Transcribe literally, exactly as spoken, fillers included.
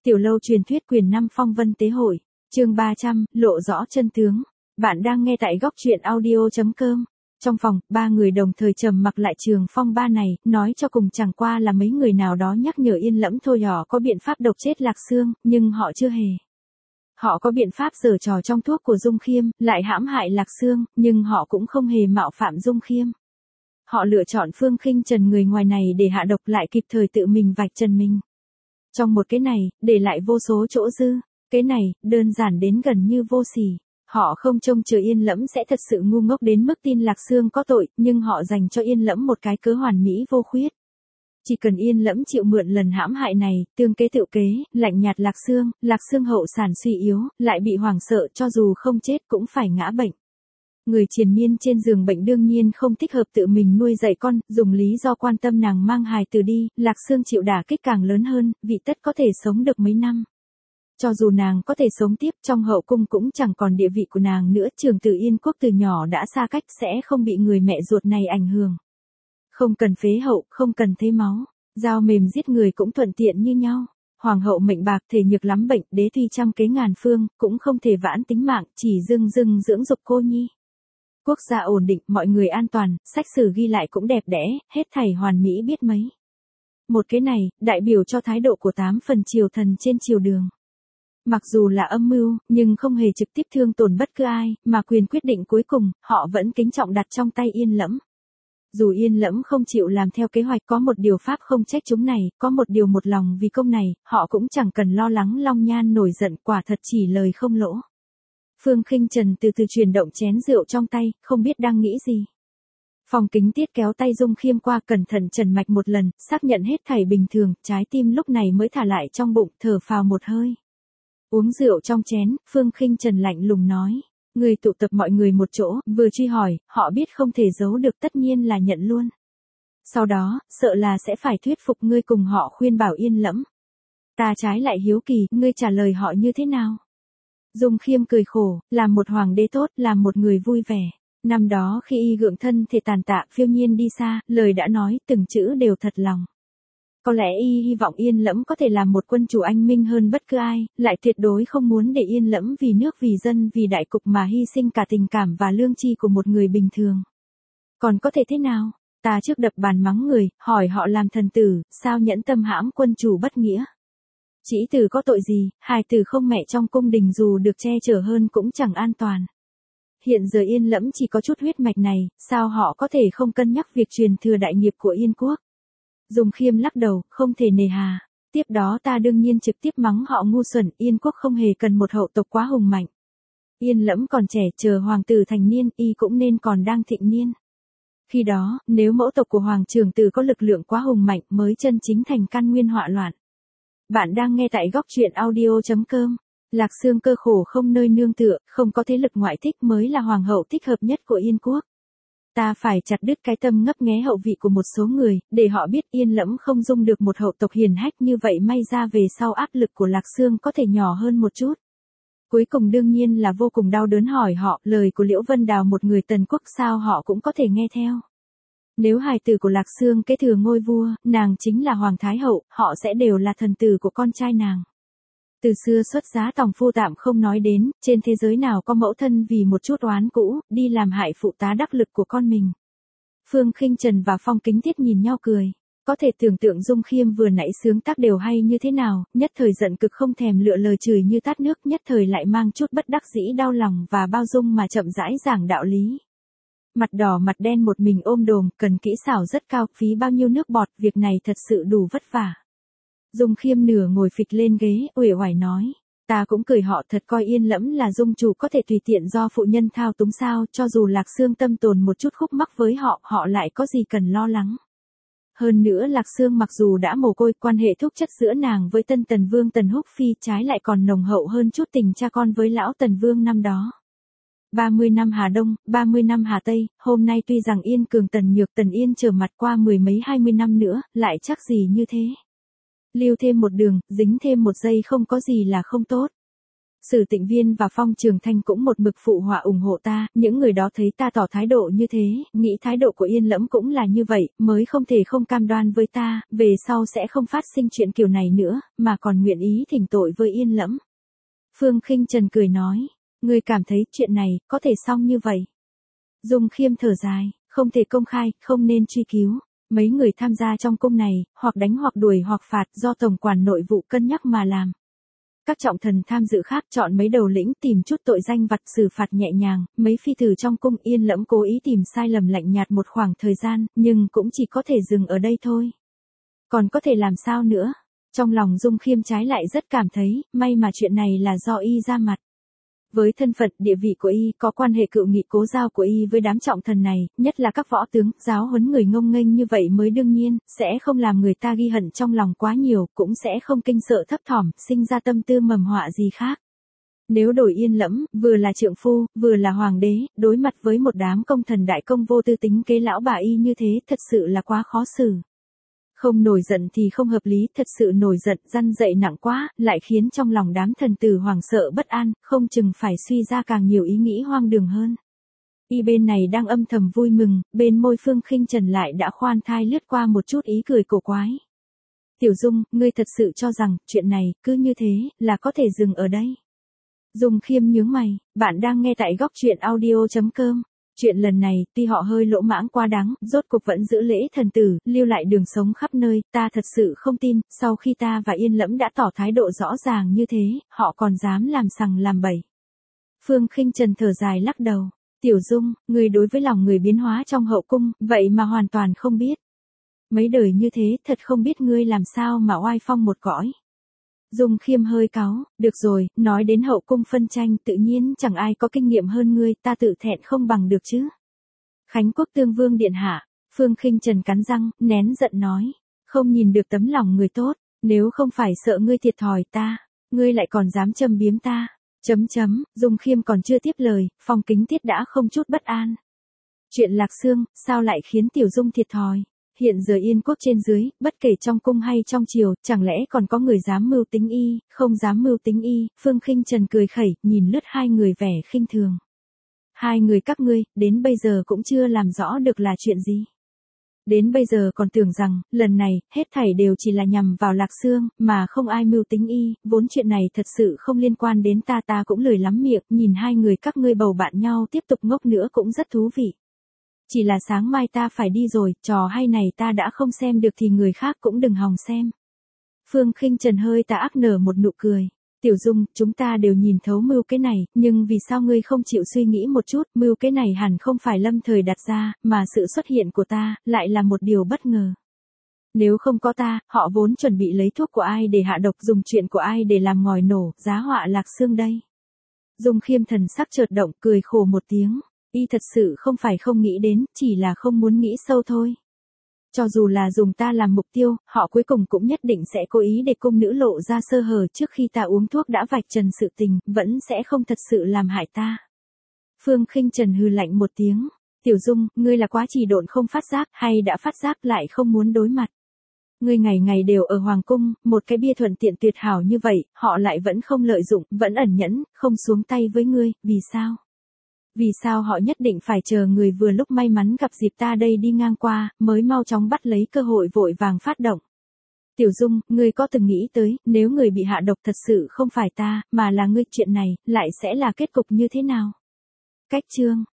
Tiểu lâu truyền thuyết quyền năm phong vân tế hội, chương ba trăm, lộ rõ chân tướng. Bạn đang nghe tại góc truyện audio chấm com. Trong phòng, ba người đồng thời trầm mặc lại trường phong ba này, nói cho cùng chẳng qua là mấy người nào đó nhắc nhở Yên Lẫm thôi. Họ có biện pháp độc chết Lạc Sương, nhưng họ chưa hề. Họ có biện pháp giở trò trong thuốc của Dung Khiêm, lại hãm hại Lạc Sương, nhưng họ cũng không hề mạo phạm Dung Khiêm. Họ lựa chọn Phương Khinh Trần người ngoài này để hạ độc, lại kịp thời tự mình vạch trần mình. Trong một cái này, để lại vô số chỗ dư. Cái này, đơn giản đến gần như vô sỉ. Họ không trông chờ Yên Lẫm sẽ thật sự ngu ngốc đến mức tin Lạc Sương có tội, nhưng họ dành cho Yên Lẫm một cái cớ hoàn mỹ vô khuyết. Chỉ cần Yên Lẫm chịu mượn lần hãm hại này, tương kế tự kế, lạnh nhạt Lạc Sương, Lạc Sương hậu sản suy yếu, lại bị hoảng sợ, cho dù không chết cũng phải ngã bệnh. Người triền miên trên giường bệnh đương nhiên không thích hợp tự mình nuôi dạy con, dùng lý do quan tâm nàng mang hài từ đi, Lạc Sương chịu đả kích càng lớn hơn, vị tất có thể sống được mấy năm. Cho dù nàng có thể sống tiếp, trong hậu cung cũng chẳng còn địa vị của nàng nữa. Trường tử Yên Quốc từ nhỏ đã xa cách, sẽ không bị người mẹ ruột này ảnh hưởng. Không cần phế hậu, không cần thấy máu, dao mềm giết người cũng thuận tiện như nhau. Hoàng hậu mệnh bạc, thể nhược lắm bệnh, đế tuy trăm kế ngàn phương, cũng không thể vãn tính mạng, chỉ dưng dưng dưỡng dục cô nhi. Quốc gia ổn định, mọi người an toàn, sách sử ghi lại cũng đẹp đẽ, hết thảy hoàn mỹ biết mấy. Một cái này, đại biểu cho thái độ của tám phần triều thần trên triều đường. Mặc dù là âm mưu, nhưng không hề trực tiếp thương tổn bất cứ ai, mà quyền quyết định cuối cùng, họ vẫn kính trọng đặt trong tay Yên Lẫm. Dù Yên Lẫm không chịu làm theo kế hoạch, có một điều pháp không trách chúng này, có một điều một lòng vì công này, họ cũng chẳng cần lo lắng Long Nhan nổi giận, quả thật chỉ lời không lỗ. Phương Khinh Trần từ từ chuyển động chén rượu trong tay, không biết đang nghĩ gì. Phòng Kính Tiết kéo tay Dung Khiêm qua, cẩn thận trần mạch một lần, xác nhận hết thảy bình thường, trái tim lúc này mới thả lại trong bụng, thở phào một hơi. Uống rượu trong chén, Phương Khinh Trần lạnh lùng nói, người tụ tập mọi người một chỗ, vừa truy hỏi, họ biết không thể giấu được, tất nhiên là nhận luôn. Sau đó, sợ là sẽ phải thuyết phục ngươi cùng họ khuyên bảo Yên Lẫm. Ta trái lại hiếu kỳ, ngươi trả lời họ như thế nào? Dung Khiêm cười khổ, làm một hoàng đế tốt, làm một người vui vẻ. Năm đó khi y gượng thân thể tàn tạ, phiêu nhiên đi xa, lời đã nói, từng chữ đều thật lòng. Có lẽ y hy vọng Yên Lẫm có thể làm một quân chủ anh minh hơn bất cứ ai, lại tuyệt đối không muốn để Yên Lẫm vì nước vì dân vì đại cục mà hy sinh cả tình cảm và lương tri của một người bình thường. Còn có thể thế nào? Ta trước đập bàn mắng người, hỏi họ làm thần tử, sao nhẫn tâm hãm quân chủ bất nghĩa? Chỉ tử có tội gì, hài tử không mẹ trong cung đình dù được che chở hơn cũng chẳng an toàn. Hiện giờ Yên Lẫm chỉ có chút huyết mạch này, sao họ có thể không cân nhắc việc truyền thừa đại nghiệp của Yên Quốc? Dung Khiêm lắc đầu, không thể nề hà. Tiếp đó ta đương nhiên trực tiếp mắng họ ngu xuẩn, Yên Quốc không hề cần một hậu tộc quá hùng mạnh. Yên Lẫm còn trẻ, chờ hoàng tử thành niên, y cũng nên còn đang thịnh niên. Khi đó, nếu mẫu tộc của hoàng trưởng tử có lực lượng quá hùng mạnh mới chân chính thành căn nguyên họa loạn. Bạn đang nghe tại góc truyện audio chấm com. Lạc Sương cơ khổ không nơi nương tựa, không có thế lực ngoại thích mới là hoàng hậu thích hợp nhất của Yên Quốc. Ta phải chặt đứt cái tâm ngấp nghé hậu vị của một số người, để họ biết Yên Lẫm không dung được một hậu tộc hiền hách như vậy, may ra về sau áp lực của Lạc Sương có thể nhỏ hơn một chút. Cuối cùng đương nhiên là vô cùng đau đớn hỏi họ, lời của Liễu Vân Đào một người Tần Quốc sao họ cũng có thể nghe theo. Nếu hài tử của Lạc Sương kế thừa ngôi vua, nàng chính là Hoàng Thái Hậu, họ sẽ đều là thần tử của con trai nàng. Từ xưa xuất giá tòng phu tạm không nói đến, trên thế giới nào có mẫu thân vì một chút oán cũ, đi làm hại phụ tá đắc lực của con mình. Phương Khinh Trần và Phong Kính Tiết nhìn nhau cười. Có thể tưởng tượng Dung Khiêm vừa nãy sướng tác đều hay như thế nào, nhất thời giận cực không thèm lựa lời chửi như tát nước, nhất thời lại mang chút bất đắc dĩ đau lòng và bao dung mà chậm rãi giảng đạo lý. Mặt đỏ mặt đen một mình ôm đồm, cần kỹ xảo rất cao, phí bao nhiêu nước bọt, việc này thật sự đủ vất vả. Dung Khiêm nửa ngồi phịch lên ghế, uể oải nói, ta cũng cười họ thật coi Yên Lẫm là dung chủ có thể tùy tiện do phụ nhân thao túng sao, cho dù Lạc Sương tâm tồn một chút khúc mắc với họ, họ lại có gì cần lo lắng. Hơn nữa Lạc Sương mặc dù đã mồ côi, quan hệ thúc chất giữa nàng với tân Tần Vương Tần Húc Phi trái lại còn nồng hậu hơn chút tình cha con với lão Tần Vương năm đó. ba mươi năm Hà Đông, ba mươi năm Hà Tây, hôm nay tuy rằng Yên Cường Tần Nhược Tần Yên trở mặt qua mười mấy hai mươi năm nữa, lại chắc gì như thế. Lưu thêm một đường, dính thêm một giây không có gì là không tốt. Sử Tịnh Viên và Phong Trường Thanh cũng một mực phụ họa ủng hộ ta, những người đó thấy ta tỏ thái độ như thế, nghĩ thái độ của Yên Lẫm cũng là như vậy, mới không thể không cam đoan với ta, về sau sẽ không phát sinh chuyện kiểu này nữa, mà còn nguyện ý thỉnh tội với Yên Lẫm. Phương Khinh Trần cười nói, ngươi cảm thấy chuyện này có thể xong như vậy. Dung Khiêm thở dài, không thể công khai, không nên truy cứu. Mấy người tham gia trong cung này, hoặc đánh hoặc đuổi hoặc phạt do tổng quản nội vụ cân nhắc mà làm. Các trọng thần tham dự khác chọn mấy đầu lĩnh tìm chút tội danh vặt xử phạt nhẹ nhàng, mấy phi tử trong cung Yên Lẫm cố ý tìm sai lầm lạnh nhạt một khoảng thời gian, nhưng cũng chỉ có thể dừng ở đây thôi. Còn có thể làm sao nữa? Trong lòng Dung Khiêm trái lại rất cảm thấy, may mà chuyện này là do y ra mặt. Với thân phận địa vị của y, có quan hệ cựu nghị cố giao của y với đám trọng thần này, nhất là các võ tướng, giáo huấn người ngông nghênh như vậy mới đương nhiên, sẽ không làm người ta ghi hận trong lòng quá nhiều, cũng sẽ không kinh sợ thấp thỏm, sinh ra tâm tư mầm họa gì khác. Nếu đổi Yên Lẫm, vừa là trượng phu, vừa là hoàng đế, đối mặt với một đám công thần đại công vô tư tính kế lão bà y như thế, thật sự là quá khó xử. Không nổi giận thì không hợp lý, thật sự nổi giận, răn dậy nặng quá, lại khiến trong lòng đám thần tử hoảng sợ bất an, không chừng phải suy ra càng nhiều ý nghĩ hoang đường hơn. Y bên này đang âm thầm vui mừng, bên môi Phương Khinh Trần lại đã khoan thai lướt qua một chút ý cười cổ quái. Tiểu Dung, ngươi thật sự cho rằng, chuyện này, cứ như thế, là có thể dừng ở đây. Dung Khiêm nhướng mày, bạn đang nghe tại góc truyện audio chấm com. Chuyện lần này, tuy họ hơi lỗ mãng quá đáng, rốt cục vẫn giữ lễ thần tử, lưu lại đường sống khắp nơi, ta thật sự không tin, sau khi ta và Yên Lẫm đã tỏ thái độ rõ ràng như thế, họ còn dám làm sằng làm bậy. Phương Khinh Trần thở dài lắc đầu, Tiểu Dung, người đối với lòng người biến hóa trong hậu cung, vậy mà hoàn toàn không biết. Mấy đời như thế, thật không biết ngươi làm sao mà oai phong một cõi. Dung Khiêm hơi cáu, được rồi, nói đến hậu cung phân tranh tự nhiên chẳng ai có kinh nghiệm hơn ngươi, ta tự thẹn không bằng được chứ. Khánh Quốc Tương Vương điện hạ, Phương Khinh Trần cắn răng, nén giận nói, không nhìn được tấm lòng người tốt, nếu không phải sợ ngươi thiệt thòi ta, ngươi lại còn dám châm biếm ta, chấm chấm, Dung Khiêm còn chưa tiếp lời, Phong Kính Tiết đã không chút bất an. Chuyện Lạc Xương, sao lại khiến Tiểu Dung thiệt thòi? Hiện giờ Yên quốc trên dưới, bất kể trong cung hay trong triều, chẳng lẽ còn có người dám mưu tính y, không dám mưu tính y, Phương Khinh Trần cười khẩy, nhìn lướt hai người vẻ khinh thường. Hai người các ngươi, đến bây giờ cũng chưa làm rõ được là chuyện gì. Đến bây giờ còn tưởng rằng, lần này, hết thảy đều chỉ là nhằm vào Lạc Xương, mà không ai mưu tính y, vốn chuyện này thật sự không liên quan đến ta ta cũng lười lắm miệng, nhìn hai người các ngươi bầu bạn nhau tiếp tục ngốc nữa cũng rất thú vị. Chỉ là sáng mai ta phải đi rồi, trò hay này ta đã không xem được thì người khác cũng đừng hòng xem. Phương Khinh Trần hơi tà ác nở một nụ cười. Tiểu Dung, chúng ta đều nhìn thấu mưu kế này, nhưng vì sao ngươi không chịu suy nghĩ một chút, mưu kế này hẳn không phải lâm thời đặt ra, mà sự xuất hiện của ta, lại là một điều bất ngờ. Nếu không có ta, họ vốn chuẩn bị lấy thuốc của ai để hạ độc, dùng chuyện của ai để làm ngòi nổ, giá họa Lạc Xương đây. Dung Khiêm thần sắc chợt động, cười khổ một tiếng. Y thật sự không phải không nghĩ đến, chỉ là không muốn nghĩ sâu thôi. Cho dù là dùng ta làm mục tiêu, họ cuối cùng cũng nhất định sẽ cố ý để cung nữ lộ ra sơ hở trước khi ta uống thuốc đã vạch trần sự tình, vẫn sẽ không thật sự làm hại ta. Phương Khinh Trần hừ lạnh một tiếng. Tiểu Dung, ngươi là quá trì độn không phát giác, hay đã phát giác lại không muốn đối mặt. Ngươi ngày ngày đều ở Hoàng Cung, một cái bia thuận tiện tuyệt hảo như vậy, họ lại vẫn không lợi dụng, vẫn ẩn nhẫn, không xuống tay với ngươi, vì sao? Vì sao họ nhất định phải chờ người vừa lúc may mắn gặp dịp ta đây đi ngang qua, mới mau chóng bắt lấy cơ hội vội vàng phát động. Tiểu Dung, ngươi có từng nghĩ tới, nếu người bị hạ độc thật sự không phải ta, mà là ngươi, chuyện này, lại sẽ là kết cục như thế nào? Cách chương